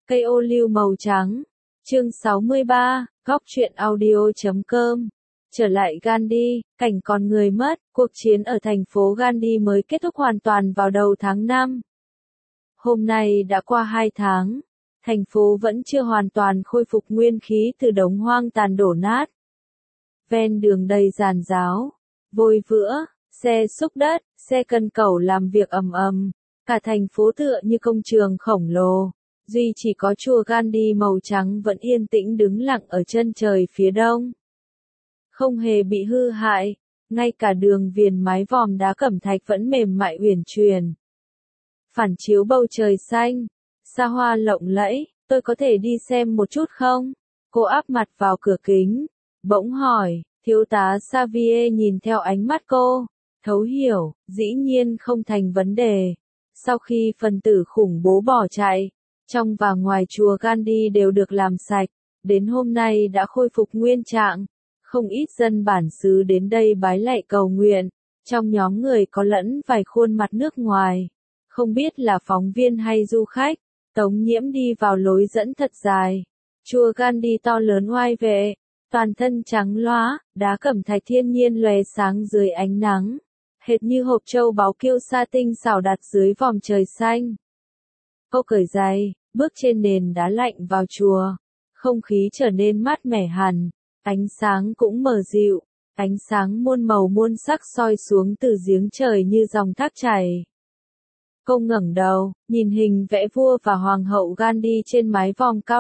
Cây ô liu màu trắng. Chương 63, góc truyện audio.com. Trở lại Gandhi, cảnh còn người mất, cuộc chiến ở thành phố Gandhi mới kết thúc hoàn toàn vào đầu tháng 5. Hôm nay đã qua 2 tháng, thành phố vẫn chưa hoàn toàn khôi phục nguyên khí từ đống hoang tàn đổ nát. Ven đường đầy giàn giáo, vôi vữa, xe xúc đất, xe cân cẩu làm việc ầm ầm, cả thành phố tựa như công trường khổng lồ. Duy chỉ có chùa Gandhi màu trắng vẫn yên tĩnh đứng lặng ở chân trời phía đông. Không hề bị hư hại, ngay cả đường viền mái vòm đá cẩm thạch vẫn mềm mại uyển chuyển. Phản chiếu bầu trời xanh, xa hoa lộng lẫy, tôi có thể đi xem một chút không? Cô áp mặt vào cửa kính, bỗng hỏi, thiếu tá Xavier nhìn theo ánh mắt cô, thấu hiểu, dĩ nhiên không thành vấn đề. Sau khi phần tử khủng bố bỏ chạy, trong và ngoài chùa Gandhi đều được làm sạch, đến hôm nay đã khôi phục nguyên trạng. Không ít dân bản xứ đến đây bái lạy cầu nguyện, trong nhóm người có lẫn vài khuôn mặt nước ngoài. Không biết là phóng viên hay du khách, Tống Nhiễm đi vào lối dẫn thật dài. Chùa Gandhi to lớn oai vệ, toàn thân trắng loá, đá cẩm thạch thiên nhiên lóe sáng dưới ánh nắng, hệt như hộp châu báu kiêu sa tinh xảo đặt dưới vòm trời xanh. Cô cởi giày, bước trên nền đá lạnh vào chùa, không khí trở nên mát mẻ hẳn, ánh sáng cũng mờ dịu, ánh sáng muôn màu muôn sắc soi xuống từ giếng trời như dòng thác chảy. Cô ngẩng đầu, nhìn hình vẽ vua và hoàng hậu Gandhi trên mái vòm cao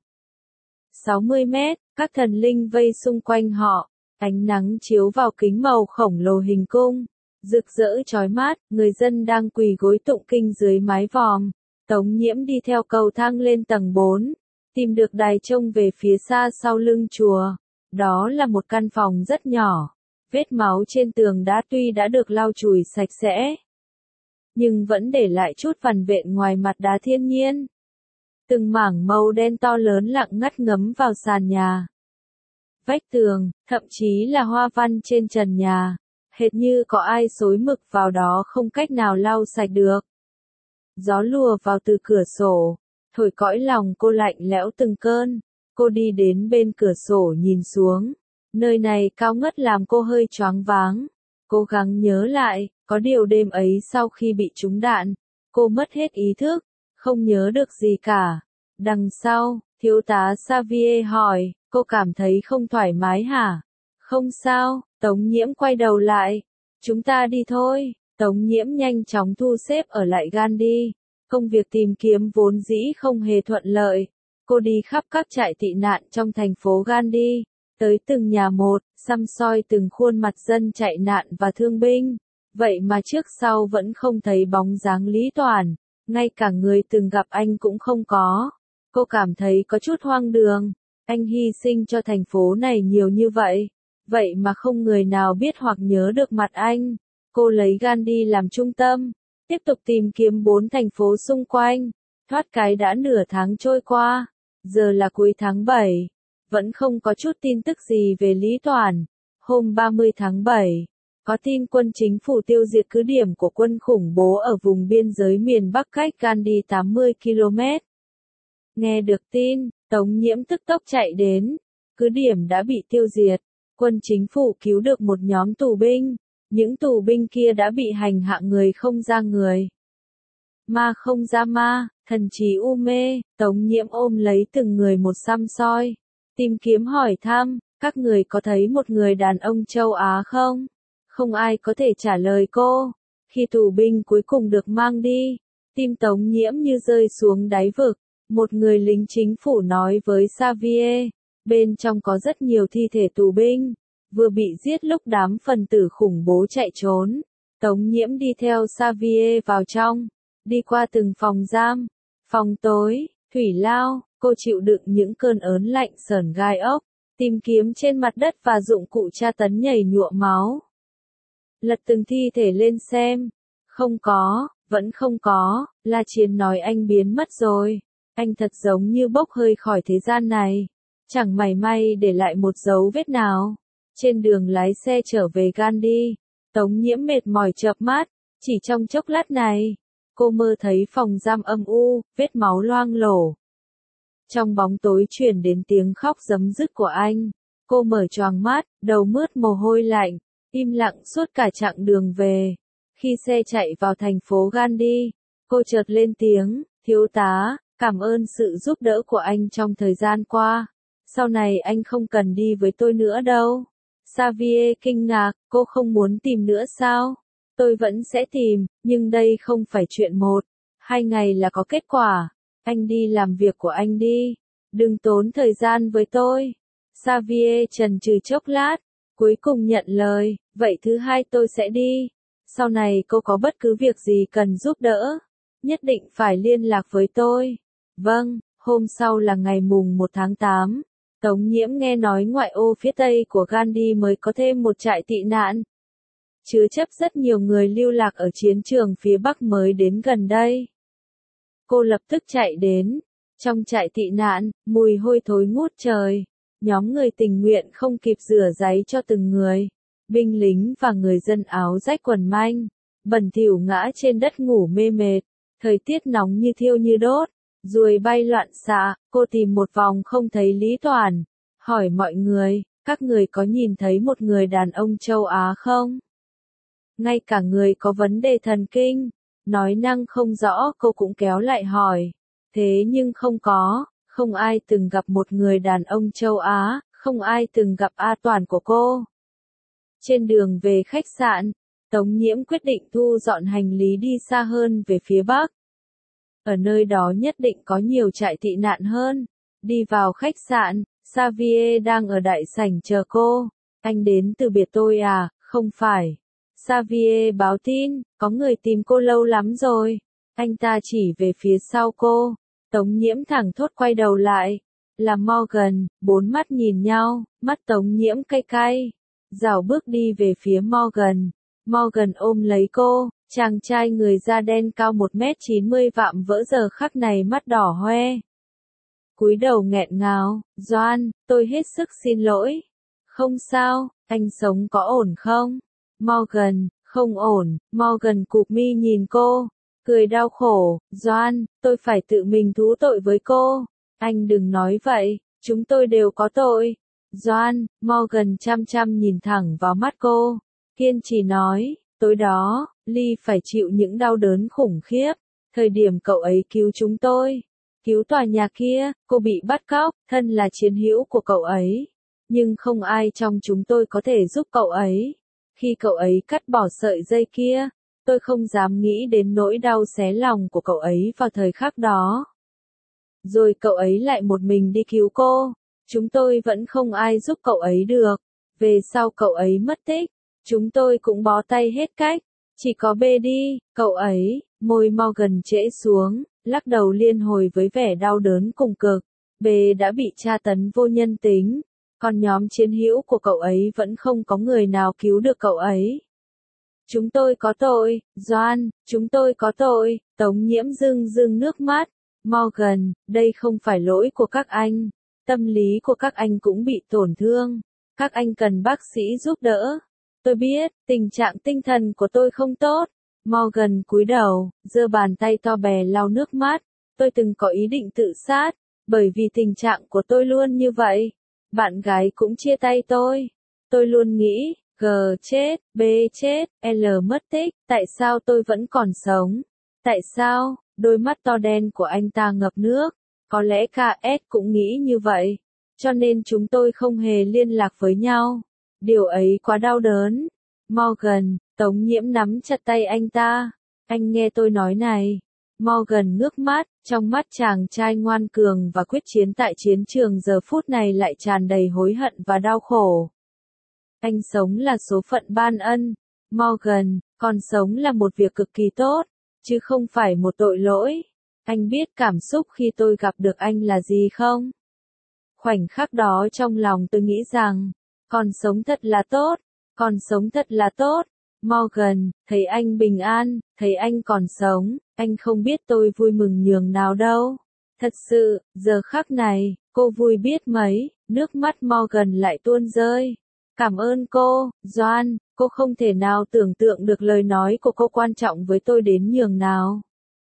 60 mét, các thần linh vây xung quanh họ, ánh nắng chiếu vào kính màu khổng lồ hình cung, rực rỡ chói mắt, người dân đang quỳ gối tụng kinh dưới mái vòm. Tống Nhiễm đi theo cầu thang lên tầng 4, tìm được đài trông về phía xa sau lưng chùa. Đó là một căn phòng rất nhỏ, vết máu trên tường đá tuy đã được lau chùi sạch sẽ, nhưng vẫn để lại chút vằn vện ngoài mặt đá thiên nhiên. Từng mảng màu đen to lớn lặng ngắt ngấm vào sàn nhà, vách tường, thậm chí là hoa văn trên trần nhà, hệt như có ai xối mực vào đó không cách nào lau sạch được. Gió lùa vào từ cửa sổ, thổi cõi lòng cô lạnh lẽo từng cơn. Cô đi đến bên cửa sổ nhìn xuống, nơi này cao ngất làm cô hơi choáng váng. Cố gắng nhớ lại, có điều đêm ấy sau khi bị trúng đạn, cô mất hết ý thức, không nhớ được gì cả. Đằng sau, thiếu tá Xavier hỏi, cô cảm thấy không thoải mái hả? Không sao, Tống Nhiễm quay đầu lại. Chúng ta đi thôi. Tống Nhiễm nhanh chóng thu xếp ở lại Gandhi. Công việc tìm kiếm vốn dĩ không hề thuận lợi. Cô đi khắp các trại tị nạn trong thành phố Gandhi, tới từng nhà một, săm soi từng khuôn mặt dân chạy nạn và thương binh. Vậy mà trước sau vẫn không thấy bóng dáng Lý Toản, ngay cả người từng gặp anh cũng không có. Cô cảm thấy có chút hoang đường, anh hy sinh cho thành phố này nhiều như vậy, vậy mà không người nào biết hoặc nhớ được mặt anh. Cô lấy Gandhi làm trung tâm, tiếp tục tìm kiếm 4 thành phố xung quanh. Thoát cái đã nửa tháng trôi qua, giờ là cuối tháng 7, vẫn không có chút tin tức gì về Lý Toản. Hôm 30 tháng 7, có tin quân chính phủ tiêu diệt cứ điểm của quân khủng bố ở vùng biên giới miền Bắc cách Gandhi 80 km. Nghe được tin, Tống Nhiễm tức tốc chạy đến, cứ điểm đã bị tiêu diệt, quân chính phủ cứu được một nhóm tù binh, những tù binh kia đã bị hành hạ người không ra người. Ma không ra ma, thần trí u mê. Tống Nhiễm ôm lấy từng người một săm soi, tìm kiếm hỏi thăm, các người có thấy một người đàn ông châu Á không? Không ai có thể trả lời cô. Khi tù binh cuối cùng được mang đi, tim Tống Nhiễm như rơi xuống đáy vực. Một người lính chính phủ nói với Xavier, bên trong có rất nhiều thi thể tù binh, vừa bị giết lúc đám phần tử khủng bố chạy trốn. Tống Nhiễm đi theo Xavier vào trong, đi qua từng phòng giam, phòng tối, thủy lao, cô chịu đựng những cơn ớn lạnh sởn gai ốc, tìm kiếm trên mặt đất và dụng cụ tra tấn nhảy nhụa máu. Lật từng thi thể lên xem, không có, vẫn không có, La Chiến nói anh biến mất rồi, anh thật giống như bốc hơi khỏi thế gian này, chẳng mảy may để lại một dấu vết nào. Trên đường lái xe trở về Gandhi, Tống Nhiễm mệt mỏi chợp mắt, chỉ trong chốc lát này, cô mơ thấy phòng giam âm u, vết máu loang lổ. Trong bóng tối truyền đến tiếng khóc rấm rứt của anh. Cô mở choàng mắt, đầu mướt mồ hôi lạnh, im lặng suốt cả chặng đường về. Khi xe chạy vào thành phố Gandhi, cô chợt lên tiếng, thiếu tá, cảm ơn sự giúp đỡ của anh trong thời gian qua. Sau này anh không cần đi với tôi nữa đâu. Xavier kinh ngạc, cô không muốn tìm nữa sao? Tôi vẫn sẽ tìm, nhưng đây không phải chuyện 1-2 ngày là có kết quả. Anh đi làm việc của anh đi. Đừng tốn thời gian với tôi. Xavier chần chừ chốc lát, cuối cùng nhận lời, vậy thứ 2 tôi sẽ đi. Sau này cô có bất cứ việc gì cần giúp đỡ, nhất định phải liên lạc với tôi. Vâng, hôm sau là ngày mùng 1 tháng 8. Tống Nhiễm nghe nói ngoại ô phía tây của Gandhi mới có thêm một trại tị nạn, chứa chấp rất nhiều người lưu lạc ở chiến trường phía Bắc mới đến gần đây. Cô lập tức chạy đến. Trong trại tị nạn, mùi hôi thối ngút trời. Nhóm người tình nguyện không kịp rửa ráy cho từng người. Binh lính và người dân áo rách quần manh, bẩn thỉu ngã trên đất ngủ mê mệt. Thời tiết nóng như thiêu như đốt. Ruồi bay loạn xạ, cô tìm một vòng không thấy Lý Toàn. Hỏi mọi người, các người có nhìn thấy một người đàn ông châu Á không? Ngay cả người có vấn đề thần kinh, nói năng không rõ cô cũng kéo lại hỏi. Thế nhưng không ai từng gặp một người đàn ông châu Á, không ai từng gặp A Toàn của cô. Trên đường về khách sạn, Tống Nhiễm quyết định thu dọn hành lý đi xa hơn về phía Bắc. Ở nơi đó nhất định có nhiều trại tị nạn hơn. Đi vào khách sạn, Xavier đang ở đại sảnh chờ cô. Anh đến từ biệt tôi à? Không phải. Xavier báo tin, có người tìm cô lâu lắm rồi. Anh ta chỉ về phía sau cô. Tống Nhiễm thẳng thốt quay đầu lại. Là Morgan, bốn mắt nhìn nhau, mắt Tống Nhiễm cay cay. Rảo bước đi về phía Morgan. Morgan ôm lấy cô, chàng trai người da đen cao 1m90 vạm vỡ giờ khắc này mắt đỏ hoe. Cúi đầu nghẹn ngào, Doan, tôi hết sức xin lỗi. Không sao, anh sống có ổn không? Morgan, không ổn. Morgan cụp mi nhìn cô, cười đau khổ, Doan, tôi phải tự mình thú tội với cô. Anh đừng nói vậy, chúng tôi đều có tội. Doan, Morgan chăm chăm nhìn thẳng vào mắt cô, kiên trì nói, tối đó, Lee phải chịu những đau đớn khủng khiếp. Thời điểm cậu ấy cứu chúng tôi, cứu tòa nhà kia, cô bị bắt cóc, thân là chiến hữu của cậu ấy. Nhưng không ai trong chúng tôi có thể giúp cậu ấy. Khi cậu ấy cắt bỏ sợi dây kia, tôi không dám nghĩ đến nỗi đau xé lòng của cậu ấy vào thời khắc đó. Rồi cậu ấy lại một mình đi cứu cô. Chúng tôi vẫn không ai giúp cậu ấy được. Về sau cậu ấy mất tích, chúng tôi cũng bó tay hết cách. Chỉ có bê đi, cậu ấy, môi Morgan trễ xuống, lắc đầu liên hồi với vẻ đau đớn cùng cực. Bê đã bị tra tấn vô nhân tính. Còn nhóm chiến hữu của cậu ấy vẫn không có người nào cứu được cậu ấy. Chúng tôi có tội, Doan, chúng tôi có tội. Tống Nhiễm rưng rưng nước mắt. Morgan, đây không phải lỗi của các anh. Tâm lý của các anh cũng bị tổn thương. Các anh cần bác sĩ giúp đỡ. Tôi biết, tình trạng tinh thần của tôi không tốt. Morgan cúi đầu, giơ bàn tay to bè lau nước mắt. Tôi từng có ý định tự sát, bởi vì tình trạng của tôi luôn như vậy. Bạn gái cũng chia tay tôi. Tôi luôn nghĩ, G chết, B chết, L mất tích, tại sao tôi vẫn còn sống? Tại sao? Đôi mắt to đen của anh ta ngập nước. Có lẽ KS cũng nghĩ như vậy. Cho nên chúng tôi không hề liên lạc với nhau. Điều ấy quá đau đớn. Morgan, Tống Nhiễm nắm chặt tay anh ta. Anh nghe tôi nói này. Morgan ngước mắt, trong mắt chàng trai ngoan cường và quyết chiến tại chiến trường giờ phút này lại tràn đầy hối hận và đau khổ. Anh sống là số phận ban ân. Morgan, còn sống là một việc cực kỳ tốt, chứ không phải một tội lỗi. Anh biết cảm xúc khi tôi gặp được anh là gì không? Khoảnh khắc đó trong lòng tôi nghĩ rằng, còn sống thật là tốt, còn sống thật là tốt. Morgan, thấy anh bình an, thấy anh còn sống, anh không biết tôi vui mừng nhường nào đâu. Thật sự, giờ khắc này, cô vui biết mấy, nước mắt Morgan lại tuôn rơi. Cảm ơn cô, Doan, cô không thể nào tưởng tượng được lời nói của cô quan trọng với tôi đến nhường nào.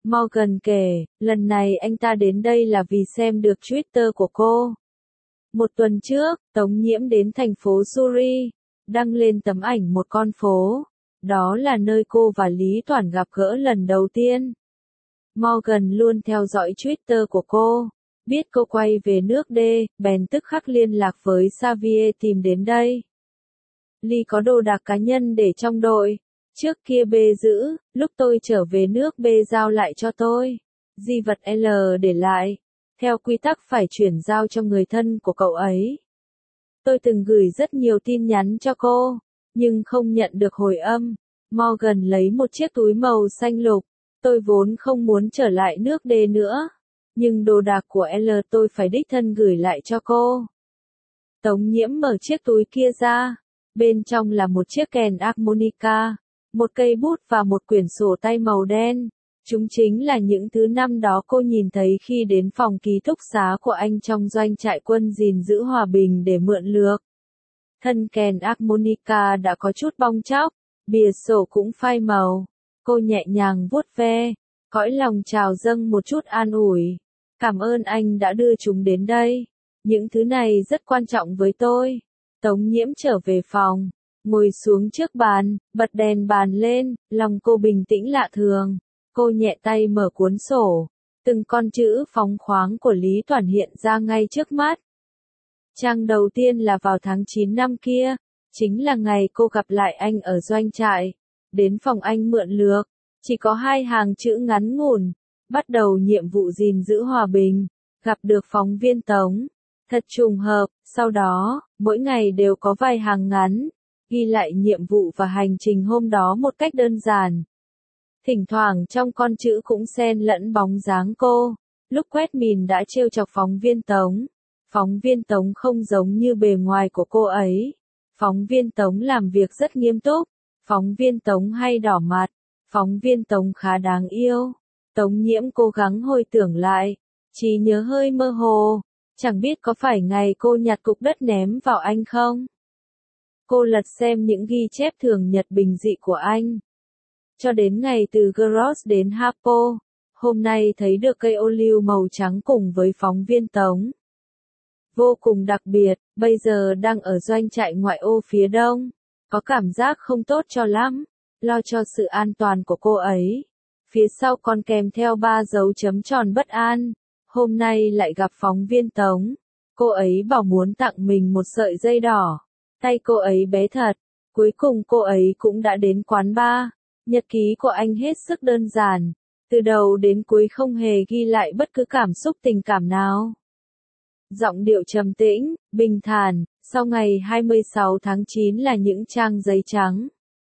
Morgan kể, lần này anh ta đến đây là vì xem được Twitter của cô. Một tuần trước, Tống Nhiễm đến thành phố Zurich, đăng lên tấm ảnh một con phố. Đó là nơi cô và Lý Toản gặp gỡ lần đầu tiên. Morgan luôn theo dõi Twitter của cô. Biết cô quay về nước D, bèn tức khắc liên lạc với Xavier tìm đến đây. Ly có đồ đạc cá nhân để trong đội. Trước kia B giữ, lúc tôi trở về nước B giao lại cho tôi. Di vật L để lại. Theo quy tắc phải chuyển giao cho người thân của cậu ấy. Tôi từng gửi rất nhiều tin nhắn cho cô, nhưng không nhận được hồi âm. Morgan lấy một chiếc túi màu xanh lục. Tôi vốn không muốn trở lại nước D nữa. Nhưng đồ đạc của L tôi phải đích thân gửi lại cho cô. Tống Nhiễm mở chiếc túi kia ra. Bên trong là một chiếc kèn harmonica, một cây bút và một quyển sổ tay màu đen. Chúng chính là những thứ năm đó cô nhìn thấy khi đến phòng ký túc xá của anh trong doanh trại quân gìn giữ hòa bình để mượn lược. Thân kèn harmonica đã có chút bong tróc, bìa sổ cũng phai màu. Cô nhẹ nhàng vuốt ve, cõi lòng trào dâng một chút an ủi. Cảm ơn anh đã đưa chúng đến đây. Những thứ này rất quan trọng với tôi. Tống Nhiễm trở về phòng, ngồi xuống trước bàn, bật đèn bàn lên, lòng cô bình tĩnh lạ thường. Cô nhẹ tay mở cuốn sổ, từng con chữ phóng khoáng của Lý Toản hiện ra ngay trước mắt. Trang đầu tiên là vào tháng 9 năm kia, chính là ngày cô gặp lại anh ở doanh trại. Đến phòng anh mượn lược, chỉ có 2 hàng chữ ngắn ngủn. Bắt đầu nhiệm vụ gìn giữ hòa bình, gặp được phóng viên Tống. Thật trùng hợp, sau đó, mỗi ngày đều có vài hàng ngắn, ghi lại nhiệm vụ và hành trình hôm đó một cách đơn giản. Thỉnh thoảng trong con chữ cũng xen lẫn bóng dáng cô. Lúc quét mìn đã trêu chọc phóng viên Tống. Phóng viên Tống không giống như bề ngoài của cô ấy. Phóng viên Tống làm việc rất nghiêm túc. Phóng viên Tống hay đỏ mặt. Phóng viên Tống khá đáng yêu. Tống Nhiễm cố gắng hồi tưởng lại. Trí nhớ hơi mơ hồ. Chẳng biết có phải ngày cô nhặt cục đất ném vào anh không? Cô lật xem những ghi chép thường nhật bình dị của anh. Cho đến ngày từ Gross đến Hapo, hôm nay thấy được cây ô liu màu trắng cùng với phóng viên Tống. Vô cùng đặc biệt, bây giờ đang ở doanh trại ngoại ô phía đông. Có cảm giác không tốt cho lắm, lo cho sự an toàn của cô ấy. Phía sau còn kèm theo 3 dấu chấm tròn bất an. Hôm nay lại gặp phóng viên Tống. Cô ấy bảo muốn tặng mình một sợi dây đỏ. Tay cô ấy bé thật. Cuối cùng cô ấy cũng đã đến quán bar. Nhật ký của anh hết sức đơn giản. Từ đầu đến cuối không hề ghi lại bất cứ cảm xúc tình cảm nào. Giọng điệu trầm tĩnh, bình thản. Sau ngày 26 tháng 9 là những trang giấy trắng.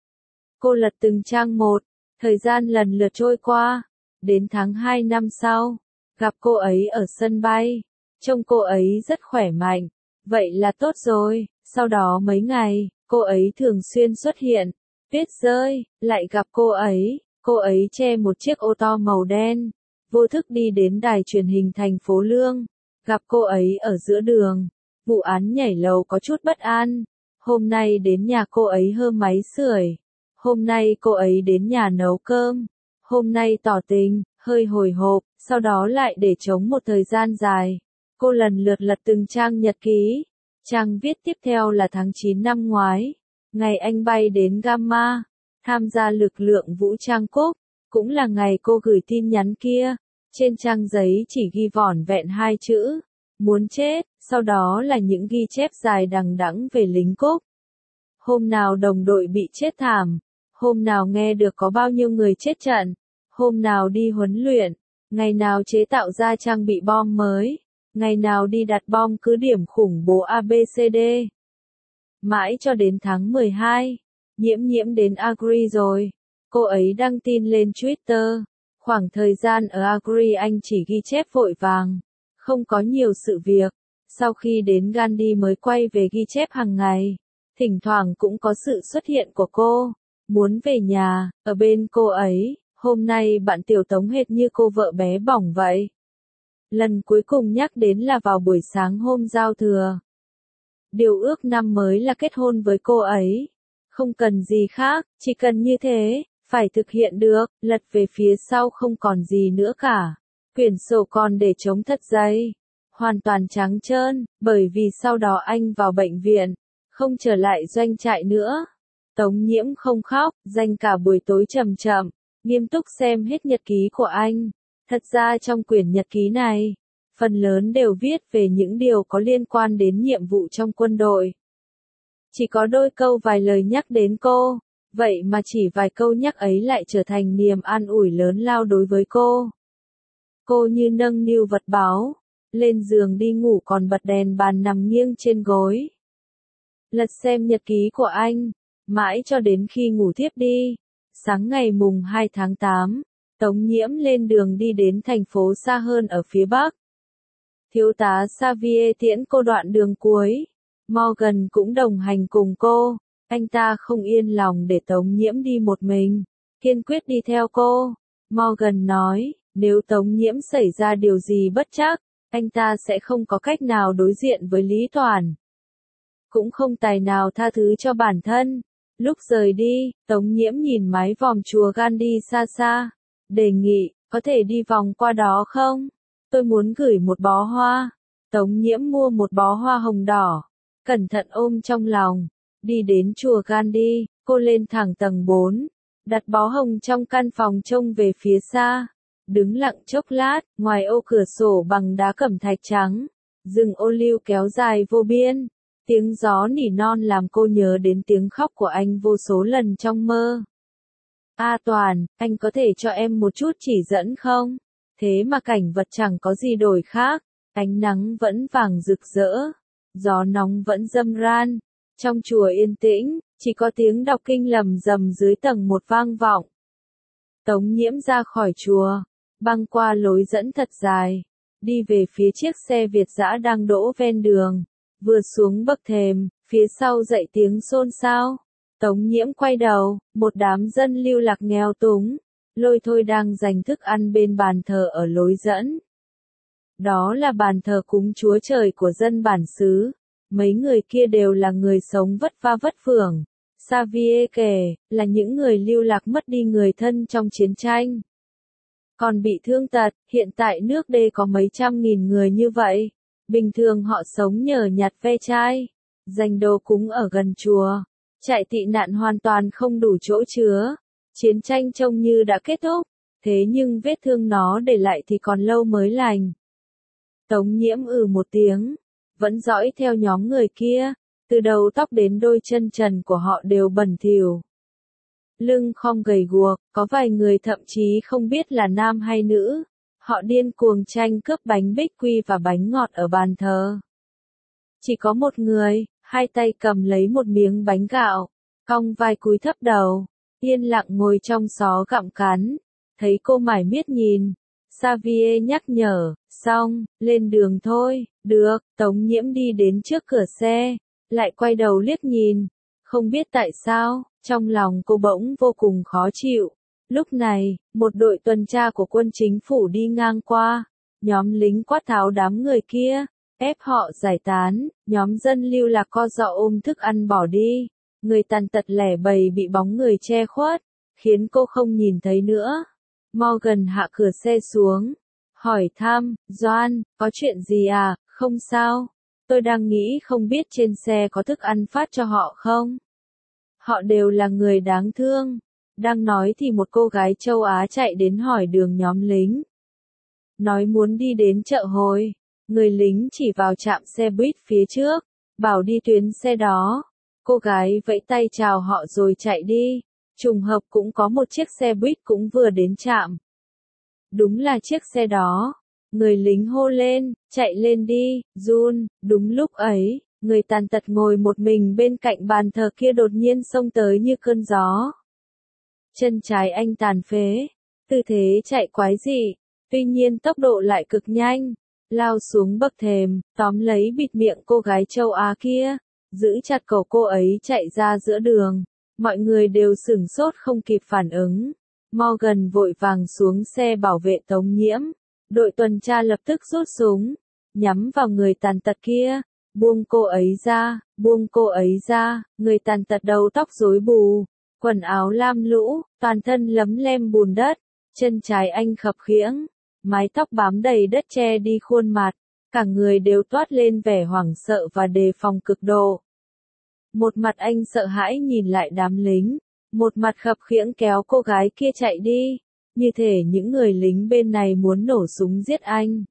Cô lật từng trang một. Thời gian lần lượt trôi qua. Đến tháng 2 năm sau. Gặp cô ấy ở sân bay. Trông cô ấy rất khỏe mạnh. Vậy là tốt rồi. Sau đó mấy ngày, cô ấy thường xuyên xuất hiện. Tuyết rơi, lại gặp cô ấy. Cô ấy che một chiếc ô tô màu đen. Vô thức đi đến đài truyền hình thành phố Lương. Gặp cô ấy ở giữa đường. Vụ án nhảy lầu có chút bất an. Hôm nay đến nhà cô ấy hơm máy sưởi. Hôm nay cô ấy đến nhà nấu cơm. Hôm nay tỏ tình, hơi hồi hộp, sau đó lại để trống một thời gian dài. Cô lần lượt lật từng trang nhật ký. Trang viết tiếp theo là tháng 9 năm ngoái. Ngày anh bay đến Gamma, tham gia lực lượng vũ trang Cúc. Cũng là ngày cô gửi tin nhắn kia. Trên trang giấy chỉ ghi vỏn vẹn 2 chữ. Muốn chết, sau đó là những ghi chép dài đằng đẵng về lính Cúc. Hôm nào đồng đội bị chết thảm. Hôm nào nghe được có bao nhiêu người chết trận. Hôm nào đi huấn luyện. Ngày nào chế tạo ra trang bị bom mới. Ngày nào đi đặt bom cứ điểm khủng bố ABCD. Mãi cho đến tháng 12. Nhiễm đến Agri rồi. Cô ấy đăng tin lên Twitter. Khoảng thời gian ở Agri anh chỉ ghi chép vội vàng. Không có nhiều sự việc. Sau khi đến Gandhi mới quay về ghi chép hàng ngày. Thỉnh thoảng cũng có sự xuất hiện của cô. Muốn về nhà, ở bên cô ấy. Hôm nay bạn Tiểu Tống hệt như cô vợ bé bỏng vậy. Lần cuối cùng nhắc đến là vào buổi sáng hôm giao thừa. Điều ước năm mới là kết hôn với cô ấy. Không cần gì khác, chỉ cần như thế. Phải thực hiện được, lật về phía sau không còn gì nữa cả. Quyển sổ còn để trống thật dày, hoàn toàn trắng trơn, bởi vì sau đó anh vào bệnh viện, không trở lại doanh trại nữa. Tống Nhiễm không khóc, dành cả buổi tối chậm chậm, nghiêm túc xem hết nhật ký của anh. Thật ra trong quyển nhật ký này, phần lớn đều viết về những điều có liên quan đến nhiệm vụ trong quân đội. Chỉ có đôi câu vài lời nhắc đến cô, vậy mà chỉ vài câu nhắc ấy lại trở thành niềm an ủi lớn lao đối với cô. Cô như nâng niu vật báu, lên giường đi ngủ còn bật đèn bàn nằm nghiêng trên gối. Lật xem nhật ký của anh, mãi cho đến khi ngủ thiếp đi. Sáng ngày mùng 2 tháng 8, Tống Nhiễm lên đường đi đến thành phố xa hơn ở phía Bắc. Thiếu tá Xavier tiễn cô đoạn đường cuối. Morgan cũng đồng hành cùng cô. Anh ta không yên lòng để Tống Nhiễm đi một mình, kiên quyết đi theo cô. Morgan nói, nếu Tống Nhiễm xảy ra điều gì bất trắc, anh ta sẽ không có cách nào đối diện với Lý Toàn. Cũng không tài nào tha thứ cho bản thân. Lúc rời đi, Tống Nhiễm nhìn mái vòm chùa Gandhi xa xa, đề nghị, có thể đi vòng qua đó không? Tôi muốn gửi một bó hoa. Tống Nhiễm mua một bó hoa hồng đỏ, cẩn thận ôm trong lòng, đi đến chùa Gandhi, cô lên thẳng tầng 4, đặt bó hồng trong căn phòng trông về phía xa, đứng lặng chốc lát, ngoài ô cửa sổ bằng đá cẩm thạch trắng, rừng ô liu kéo dài vô biên. Tiếng gió nỉ non làm cô nhớ đến tiếng khóc của anh vô số lần trong mơ. A Toàn, anh có thể cho em một chút chỉ dẫn không? Thế mà cảnh vật chẳng có gì đổi khác, ánh nắng vẫn vàng rực rỡ, gió nóng vẫn râm ran. Trong chùa yên tĩnh, chỉ có tiếng đọc kinh lầm rầm dưới tầng 1 vang vọng. Tống Nhiễm ra khỏi chùa, băng qua lối dẫn thật dài, đi về phía chiếc xe Việt dã đang đỗ ven đường. Vừa xuống bậc thềm, phía sau dậy tiếng xôn xao. Tống Nhiễm quay đầu, một đám dân lưu lạc nghèo túng, lôi thôi đang dành thức ăn bên bàn thờ ở lối dẫn. Đó là bàn thờ cúng Chúa Trời của dân bản xứ. Mấy người kia đều là người sống vất vả vất vưởng. Xavier kể, là những người lưu lạc mất đi người thân trong chiến tranh. Còn bị thương tật, hiện tại nước đê có mấy trăm nghìn người như vậy. Bình thường họ sống nhờ nhặt ve chai, dành đồ cúng ở gần chùa. Trại tị nạn hoàn toàn không đủ chỗ chứa. Chiến tranh trông như đã kết thúc, thế nhưng vết thương nó để lại thì còn lâu mới lành. Tống Nhiễm một tiếng, vẫn dõi theo nhóm người kia, từ đầu tóc đến đôi chân trần của họ đều bẩn thỉu. Lưng khom gầy guộc, có vài người thậm chí không biết là nam hay nữ. Họ điên cuồng tranh cướp bánh bích quy và bánh ngọt ở bàn thờ. Chỉ có một người, hai tay cầm lấy một miếng bánh gạo, cong vai cúi thấp đầu, yên lặng ngồi trong xó gặm cắn. Thấy cô mải miết nhìn, Xavier nhắc nhở, xong, lên đường thôi. Được. Tống Nhiễm đi đến trước cửa xe, lại quay đầu liếc nhìn. Không biết tại sao, trong lòng cô bỗng vô cùng khó chịu. Lúc này, một đội tuần tra của quân chính phủ đi ngang qua. Nhóm lính quát tháo đám người kia, ép họ giải tán. Nhóm dân lưu lạc co giò ôm thức ăn bỏ đi. Người tàn tật lẻ bầy bị bóng người che khuất, khiến cô không nhìn thấy nữa. Morgan hạ cửa xe xuống, hỏi thăm, Doan, có chuyện gì à? Không sao. Tôi đang nghĩ không biết trên xe có thức ăn phát cho họ không? Họ đều là người đáng thương. Đang nói thì một cô gái châu Á chạy đến hỏi đường nhóm lính. Nói muốn đi đến chợ hồi. Người lính chỉ vào trạm xe buýt phía trước, bảo đi tuyến xe đó. Cô gái vẫy tay chào họ rồi chạy đi. Trùng hợp cũng có một chiếc xe buýt cũng vừa đến trạm. Đúng là chiếc xe đó. Người lính hô lên, chạy lên đi, Jun. Đúng lúc ấy, người tàn tật ngồi một mình bên cạnh bàn thờ kia đột nhiên xông tới như cơn gió. Chân trái anh tàn phế, tư thế chạy quái dị, tuy nhiên tốc độ lại cực nhanh, lao xuống bậc thềm, tóm lấy bịt miệng cô gái châu Á kia, giữ chặt cổ cô ấy chạy ra giữa đường. Mọi người đều sửng sốt không kịp phản ứng. Morgan vội vàng xuống xe bảo vệ Tống Nhiễm. Đội tuần tra lập tức rút súng, nhắm vào người tàn tật kia. Buông cô ấy ra, buông cô ấy ra. Người tàn tật đầu tóc rối bù, quần áo lam lũ, toàn thân lấm lem bùn đất, chân trái anh khập khiễng, mái tóc bám đầy đất che đi khuôn mặt, cả người đều toát lên vẻ hoảng sợ và đề phòng cực độ. Một mặt anh sợ hãi nhìn lại đám lính, một mặt khập khiễng kéo cô gái kia chạy đi, như thể những người lính bên này muốn nổ súng giết anh.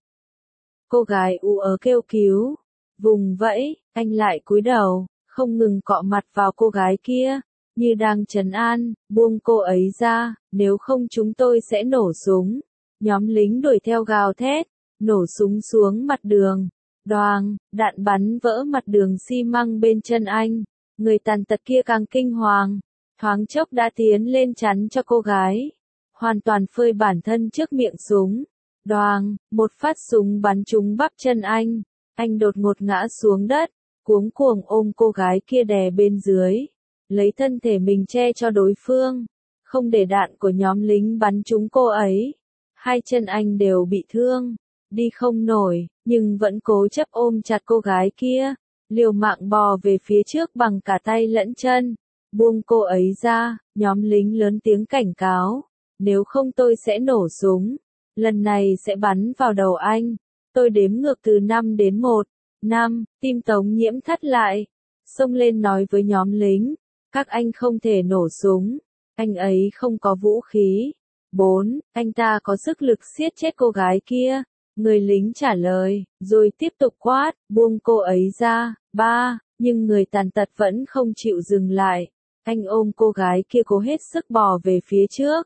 Cô gái ú ớ kêu cứu, vùng vẫy, anh lại cúi đầu, không ngừng cọ mặt vào cô gái kia, như đang trấn an, buông cô ấy ra, nếu không chúng tôi sẽ nổ súng. Nhóm lính đuổi theo gào thét, nổ súng xuống mặt đường, đoàng, đạn bắn vỡ mặt đường xi măng bên chân anh, người tàn tật kia càng kinh hoàng, thoáng chốc đã tiến lên chắn cho cô gái, hoàn toàn phơi bản thân trước miệng súng, đoàng, một phát súng bắn trúng bắp chân anh đột ngột ngã xuống đất, cuống cuồng ôm cô gái kia đè bên dưới, lấy thân thể mình che cho đối phương, không để đạn của nhóm lính bắn trúng cô ấy. Hai chân anh đều bị thương, đi không nổi, nhưng vẫn cố chấp ôm chặt cô gái kia, liều mạng bò về phía trước bằng cả tay lẫn chân, buông cô ấy ra, nhóm lính lớn tiếng cảnh cáo, nếu không tôi sẽ nổ súng, lần này sẽ bắn vào đầu anh, tôi đếm ngược từ 5 đến 1, 5, tim Tống Nhiễm thắt lại, xông lên nói với nhóm lính, các anh không thể nổ súng, anh ấy không có vũ khí. 4. Anh ta có sức lực siết chết cô gái kia. Người lính trả lời, rồi tiếp tục quát, buông cô ấy ra. 3. Nhưng người tàn tật vẫn không chịu dừng lại. Anh ôm cô gái kia cố hết sức bò về phía trước.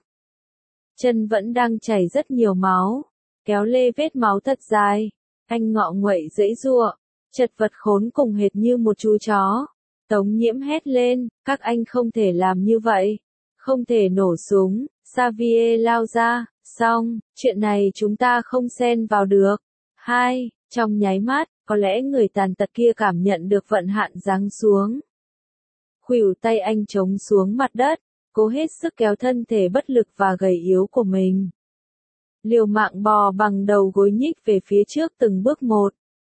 Chân vẫn đang chảy rất nhiều máu. Kéo lê vết máu thật dài. Anh ngọ nguậy giãy giụa, chật vật khốn cùng hệt như một chú chó. Tống Nhiễm hét lên, các anh không thể làm như vậy. Không thể nổ súng. Xavier lao ra, xong, chuyện này chúng ta không xen vào được. 2. Trong nháy mắt, có lẽ người tàn tật kia cảm nhận được vận hạn giáng xuống. Khuỷu tay anh chống xuống mặt đất, cố hết sức kéo thân thể bất lực và gầy yếu của mình. Liều mạng bò bằng đầu gối nhích về phía trước từng bước một.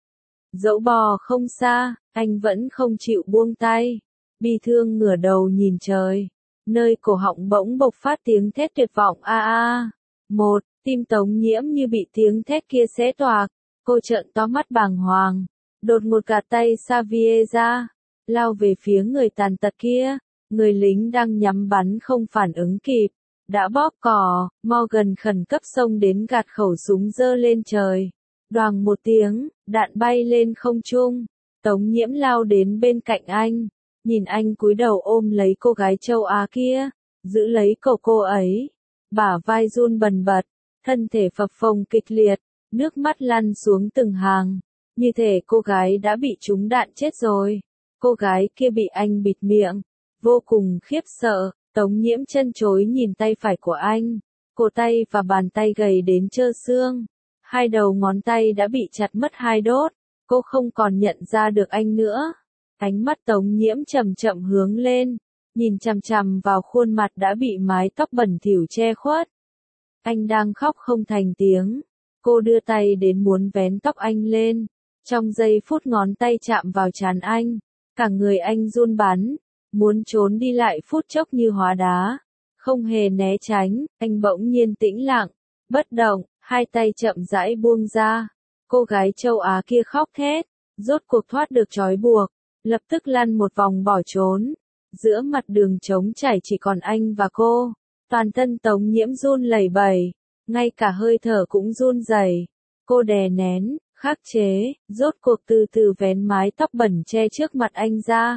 Dẫu bò không xa, anh vẫn không chịu buông tay. Bi thương ngửa đầu nhìn trời. Nơi cổ họng bỗng bộc phát tiếng thét tuyệt vọng a a. Một, tim Tống Nhiễm như bị tiếng thét kia xé toạc, cô trợn to mắt bàng hoàng, đột ngột gạt tay Xavier ra, lao về phía người tàn tật kia, người lính đang nhắm bắn không phản ứng kịp, đã bóp cò, Morgan khẩn cấp xông đến gạt khẩu súng giơ lên trời, đoàng một tiếng, đạn bay lên không trung, Tống Nhiễm lao đến bên cạnh anh. Nhìn anh cúi đầu ôm lấy cô gái châu Á kia, giữ lấy cổ cô ấy, bả vai run bần bật, thân thể phập phồng kịch liệt, nước mắt lăn xuống từng hàng, như thể cô gái đã bị trúng đạn chết rồi. Cô gái kia bị anh bịt miệng, vô cùng khiếp sợ, Tống Nhiễm chân chối nhìn tay phải của anh, cổ tay và bàn tay gầy đến trơ xương, hai đầu ngón tay đã bị chặt mất 2 đốt, cô không còn nhận ra được anh nữa. Ánh mắt Tống Nhiễm chậm chậm hướng lên, nhìn chằm chằm vào khuôn mặt đã bị mái tóc bẩn thỉu che khuất. Anh đang khóc không thành tiếng. Cô đưa tay đến muốn vén tóc anh lên. Trong giây phút ngón tay chạm vào trán anh, cả người anh run bắn, muốn trốn đi lại phút chốc như hóa đá. Không hề né tránh, anh bỗng nhiên tĩnh lặng, bất động, hai tay chậm rãi buông ra. Cô gái châu Á kia khóc thét, rốt cuộc thoát được trói buộc. Lập tức lăn một vòng bỏ trốn. Giữa mặt đường trống trải chỉ còn anh và cô. Toàn thân Tống Nhiễm run lẩy bẩy, ngay cả hơi thở cũng run rẩy. Cô đè nén, khắc chế, rốt cuộc từ từ vén mái tóc bẩn che trước mặt anh ra.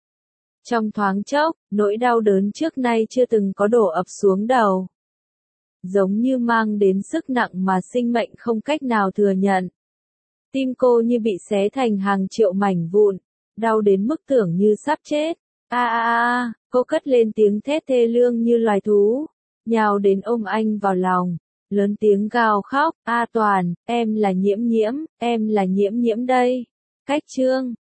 Trong thoáng chốc, nỗi đau đớn trước nay chưa từng có đổ ập xuống đầu. Giống như mang đến sức nặng mà sinh mệnh không cách nào thừa nhận. Tim cô như bị xé thành hàng triệu mảnh vụn. Đau đến mức tưởng như sắp chết. Cô cất lên tiếng thét thê lương như loài thú, nhào đến ôm anh vào lòng, lớn tiếng gào khóc, Toàn, em là Nhiễm Nhiễm, em là Nhiễm Nhiễm đây. Cách chương